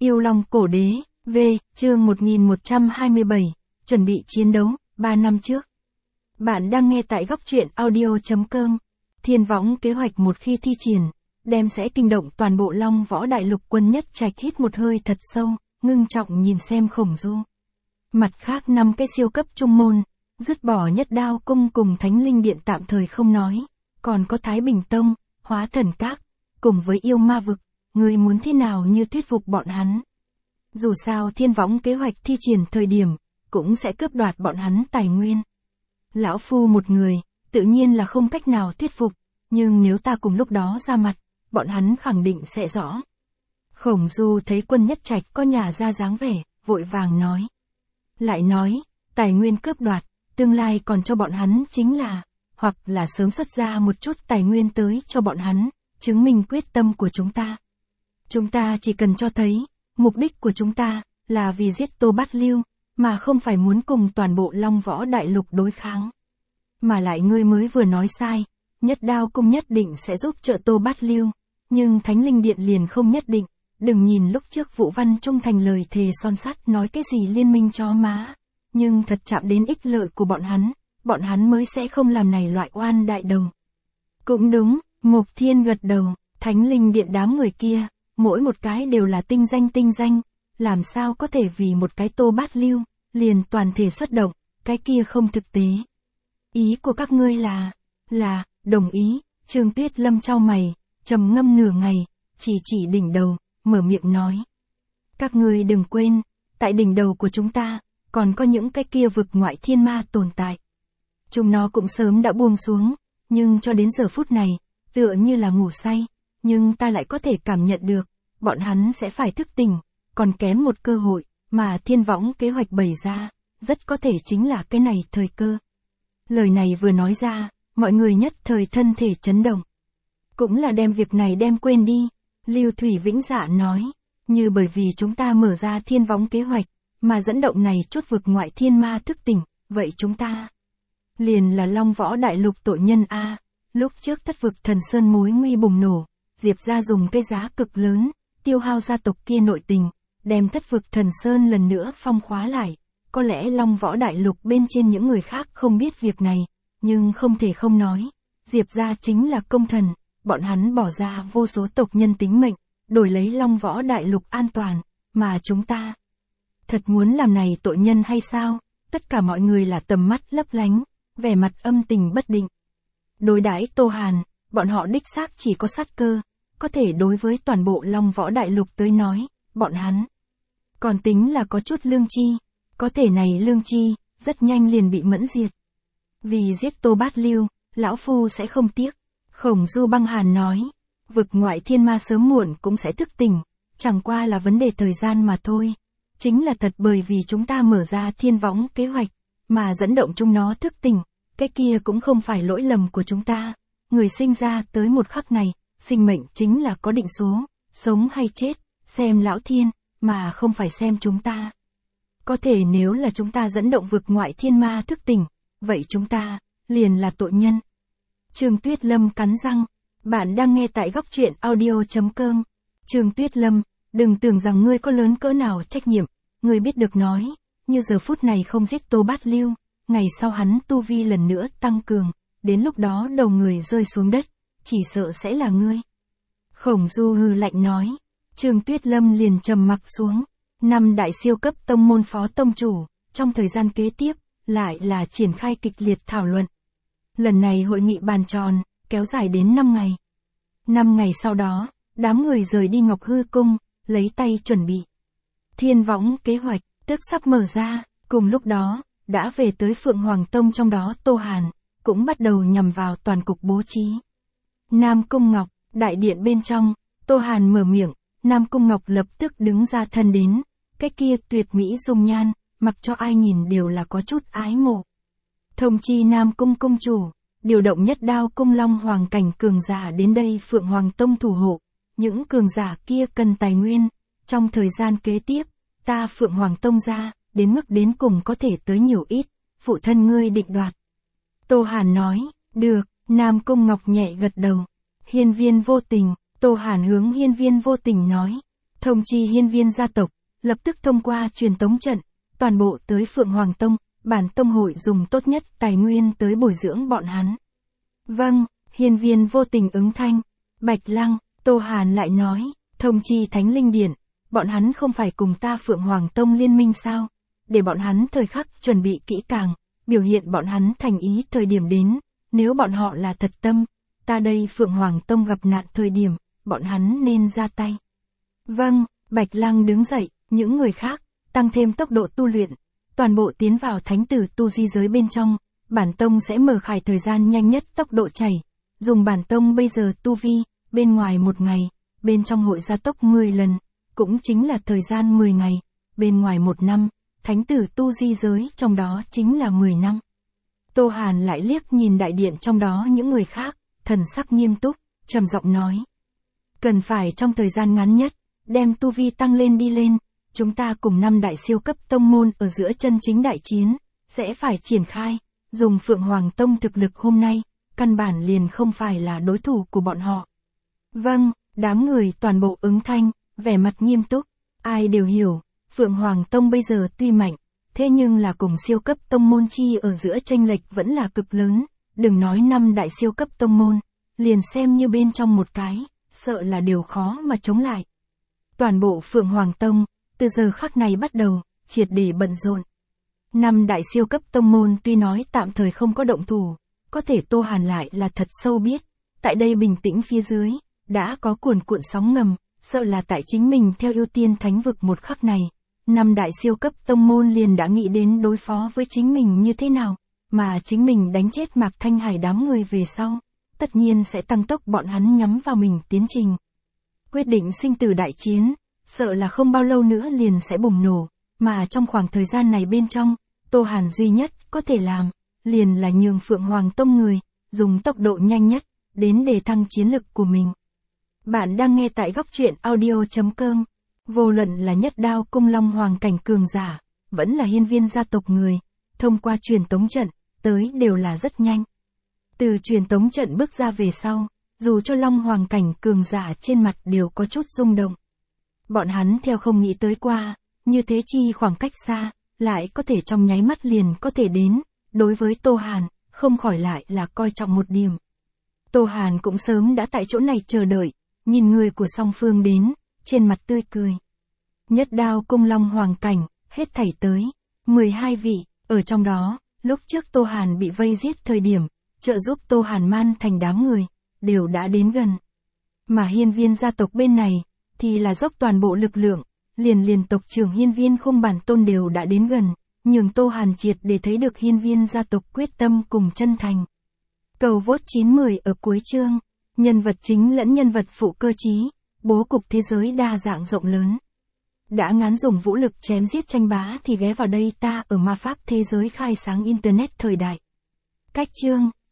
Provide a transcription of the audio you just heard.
Yêu Long Cổ Đế, V, chương 1127, chuẩn bị chiến đấu, 3 năm trước. Bạn đang nghe tại góc truyện audio.com. Thiên Võng kế hoạch một khi thi triển, đem sẽ kinh động toàn bộ Long Võ Đại Lục. Quân Nhất Trạch hít một hơi thật sâu, ngưng trọng nhìn xem Khổng Du. Mặt khác 5 cái siêu cấp trung môn, dứt bỏ Nhất Đao Cung cùng Thánh Linh Điện tạm thời không nói, còn có Thái Bình Tông, Hóa Thần Các, cùng với Yêu Ma Vực, ngươi muốn thế nào như thuyết phục bọn hắn. Dù sao Thiên Võng kế hoạch thi triển thời điểm, cũng sẽ cướp đoạt bọn hắn tài nguyên. Lão Phu một người, tự nhiên là không cách nào thuyết phục, nhưng nếu ta cùng lúc đó ra mặt, bọn hắn khẳng định sẽ rõ. Khổng Du thấy Quân Nhất Trạch có nhà ra dáng vẻ, vội vàng nói. Lại nói, tài nguyên cướp đoạt, tương lai còn cho bọn hắn chính là, hoặc là sớm xuất ra một chút tài nguyên tới cho bọn hắn, chứng minh quyết tâm của chúng ta. Chúng ta chỉ cần cho thấy, mục đích của chúng ta, là vì giết Tô Bát Lưu, mà không phải muốn cùng toàn bộ Long Võ Đại Lục đối kháng. Mà lại ngươi mới vừa nói sai, Nhất Đao Cung nhất định sẽ giúp trợ Tô Bát Lưu, nhưng Thánh Linh Điện liền không nhất định. Đừng nhìn lúc trước Vũ Văn Trung thành lời thề son sắt nói cái gì liên minh chó má, nhưng thật chạm đến ích lợi của bọn hắn mới sẽ không làm này loại oan đại đầu. Cũng đúng, Mục Thiên gật đầu, Thánh Linh Điện đám người kia, mỗi một cái đều là tinh danh, làm sao có thể vì một cái Tô Bát Lưu, liền toàn thể xuất động, cái kia không thực tế. Ý của các ngươi là, đồng ý. Trương Tuyết Lâm chau mày, trầm ngâm nửa ngày, chỉ đỉnh đầu, mở miệng nói. Các ngươi đừng quên, tại đỉnh đầu của chúng ta, còn có những cái kia vực ngoại thiên ma tồn tại. Chúng nó cũng sớm đã buông xuống, nhưng cho đến giờ phút này, tựa như là ngủ say, nhưng ta lại có thể cảm nhận được, bọn hắn sẽ phải thức tỉnh, còn kém một cơ hội, mà Thiên Võng kế hoạch bày ra, rất có thể chính là cái này thời cơ. Lời này vừa nói ra, mọi người nhất thời thân thể chấn động. Cũng là đem việc này đem quên đi, Lưu Thủy Vĩnh Dạ nói, như bởi vì chúng ta mở ra Thiên Võng kế hoạch, mà dẫn động này chút vực ngoại thiên ma thức tỉnh, vậy chúng ta liền là Long Võ Đại Lục tội nhân a. Lúc trước Thất Vực Thần Sơn mối nguy bùng nổ, Diệp gia dùng cái giá cực lớn, tiêu hao gia tộc kia nội tình, đem Thất Vực Thần Sơn lần nữa phong khóa lại. Có lẽ Long Võ Đại Lục bên trên những người khác không biết việc này, nhưng không thể không nói, Diệp gia chính là công thần, bọn hắn bỏ ra vô số tộc nhân tính mệnh, đổi lấy Long Võ Đại Lục an toàn, mà chúng ta thật muốn làm này tội nhân hay sao? Tất cả mọi người là tầm mắt lấp lánh, vẻ mặt âm tình bất định. Đối đãi Tô Hàn, bọn họ đích xác chỉ có sát cơ, có thể đối với toàn bộ Long Võ Đại Lục tới nói, bọn hắn còn tính là có chút lương chi, có thể này lương chi, rất nhanh liền bị mẫn diệt. Vì giết Tô Bát Lưu, lão phu sẽ không tiếc. Khổng Du băng hàn nói, vực ngoại thiên ma sớm muộn cũng sẽ thức tỉnh, chẳng qua là vấn đề thời gian mà thôi. Chính là thật bởi vì chúng ta mở ra Thiên Võng kế hoạch, mà dẫn động chúng nó thức tỉnh, cái kia cũng không phải lỗi lầm của chúng ta. Người sinh ra tới một khắc này, sinh mệnh chính là có định số, sống hay chết, xem lão thiên, mà không phải xem chúng ta. Có thể nếu là chúng ta dẫn động vực ngoại thiên ma thức tỉnh, vậy chúng ta liền là tội nhân. Trương Tuyết Lâm cắn răng, bạn đang nghe tại góc truyện audio.com. Trương Tuyết Lâm, đừng tưởng rằng ngươi có lớn cỡ nào trách nhiệm, ngươi biết được nói, như giờ phút này không giết Tô Bát Lưu, ngày sau hắn tu vi lần nữa tăng cường, đến lúc đó đầu người rơi xuống đất, chỉ sợ sẽ là ngươi. Khổng Du hừ lạnh nói, Trương Tuyết Lâm liền trầm mặc xuống. 5 đại siêu cấp tông môn phó tông chủ, trong thời gian kế tiếp, lại là triển khai kịch liệt thảo luận. Lần này hội nghị bàn tròn, kéo dài đến 5 ngày. 5 ngày sau đó, đám người rời đi Ngọc Hư Cung, lấy tay chuẩn bị. Thiên Võng kế hoạch, tức sắp mở ra, cùng lúc đó, đã về tới Phượng Hoàng Tông, trong đó Tô Hàn, cũng bắt đầu nhằm vào toàn cục bố trí. Nam Cung Ngọc, đại điện bên trong, Tô Hàn mở miệng, Nam Cung Ngọc lập tức đứng ra thân đến, cái kia tuyệt mỹ dung nhan, mặc cho ai nhìn đều là có chút ái mộ. Thông chi Nam Cung cung chủ, điều động Nhất Đao Cung Long Hoàng cảnh cường giả đến đây Phượng Hoàng Tông thủ hộ, những cường giả kia cần tài nguyên, trong thời gian kế tiếp, ta Phượng Hoàng Tông ra, đến mức đến cùng có thể tới nhiều ít, phụ thân ngươi định đoạt. Tô Hàn nói, được, Nam Cung Ngọc nhẹ gật đầu. Hiên Viên Vô Tình, Tô Hàn hướng Hiên Viên Vô Tình nói, Thông chi hiên viên gia tộc, lập tức thông qua truyền tống trận, toàn bộ tới Phượng Hoàng Tông, bản tông hội dùng tốt nhất tài nguyên tới bồi dưỡng bọn hắn. Vâng, hiên viên vô tình ứng thanh. Bạch Lăng, Tô Hàn lại nói, thông chi Thánh Linh Điện, bọn hắn không phải cùng ta Phượng Hoàng Tông liên minh sao? Để bọn hắn thời khắc chuẩn bị kỹ càng, biểu hiện bọn hắn thành ý thời điểm đến, nếu bọn họ là thật tâm, ta đây Phượng Hoàng Tông gặp nạn thời điểm, bọn hắn nên ra tay. Vâng, Bạch Lăng đứng dậy, những người khác, tăng thêm tốc độ tu luyện, toàn bộ tiến vào thánh tử tu di giới bên trong, bản tông sẽ mở khải thời gian nhanh nhất tốc độ chảy, dùng bản tông bây giờ tu vi, bên ngoài 1 ngày, bên trong hội gia tốc 10 lần, cũng chính là thời gian 10 ngày, bên ngoài 1 năm, thánh tử tu di giới trong đó chính là 10 năm. Tô Hàn lại liếc nhìn đại điện trong đó những người khác, thần sắc nghiêm túc, trầm giọng nói. Cần phải trong thời gian ngắn nhất, đem tu vi tăng lên đi lên, chúng ta cùng 5 đại siêu cấp tông môn ở giữa chân chính đại chiến, sẽ phải triển khai, dùng Phượng Hoàng Tông thực lực hôm nay, căn bản liền không phải là đối thủ của bọn họ. Vâng, đám người toàn bộ ứng thanh, vẻ mặt nghiêm túc, ai đều hiểu, Phượng Hoàng Tông bây giờ tuy mạnh, thế nhưng là cùng siêu cấp tông môn chi ở giữa chênh lệch vẫn là cực lớn, đừng nói 5 đại siêu cấp tông môn, liền xem như bên trong một cái, sợ là điều khó mà chống lại. Toàn bộ Phượng Hoàng Tông, từ giờ khắc này bắt đầu, triệt để bận rộn. 5 đại siêu cấp tông môn tuy nói tạm thời không có động thủ, có thể Tô Hàn lại là thật sâu biết, tại đây bình tĩnh phía dưới, đã có cuồn cuộn sóng ngầm, sợ là tại chính mình theo ưu tiên thánh vực một khắc này, 5 đại siêu cấp tông môn liền đã nghĩ đến đối phó với chính mình như thế nào, mà chính mình đánh chết Mạc Thanh Hải đám người về sau, tất nhiên sẽ tăng tốc bọn hắn nhắm vào mình tiến trình. Quyết định sinh tử đại chiến, sợ là không bao lâu nữa liền sẽ bùng nổ, mà trong khoảng thời gian này bên trong, Tô Hàn duy nhất có thể làm, liền là nhường Phượng Hoàng Tông người, dùng tốc độ nhanh nhất, đến để thăng chiến lực của mình. Bạn đang nghe tại góc truyện audio.com, vô luận là Nhất Đao Cung Long Hoàng cảnh cường giả, vẫn là hiên viên gia tộc người, thông qua truyền tống trận, tới đều là rất nhanh. Từ truyền tống trận bước ra về sau, dù cho Long Hoàng cảnh cường giả trên mặt đều có chút rung động. Bọn hắn theo không nghĩ tới qua, như thế chi khoảng cách xa, lại có thể trong nháy mắt liền có thể đến, đối với Tô Hàn, không khỏi lại là coi trọng một điểm. Tô Hàn cũng sớm đã tại chỗ này chờ đợi, nhìn người của song phương đến, trên mặt tươi cười. Nhất Đao Cung Long Hoàng cảnh, hết thảy tới 12 vị, ở trong đó, lúc trước Tô Hàn bị vây giết thời điểm, trợ giúp Tô Hàn man thành đám người, đều đã đến gần. Mà hiên viên gia tộc bên này, thì là dốc toàn bộ lực lượng, liền tộc trưởng hiên viên Khung Bản Tôn đều đã đến gần, nhường Tô Hàn triệt để thấy được hiên viên gia tộc quyết tâm cùng chân thành. Cầu vote 9/10 ở cuối chương, nhân vật chính lẫn nhân vật phụ cơ trí, bố cục thế giới đa dạng rộng lớn. Đã ngán dùng vũ lực chém giết tranh bá thì ghé vào đây ta ở ma pháp thế giới khai sáng internet thời đại. Cách chương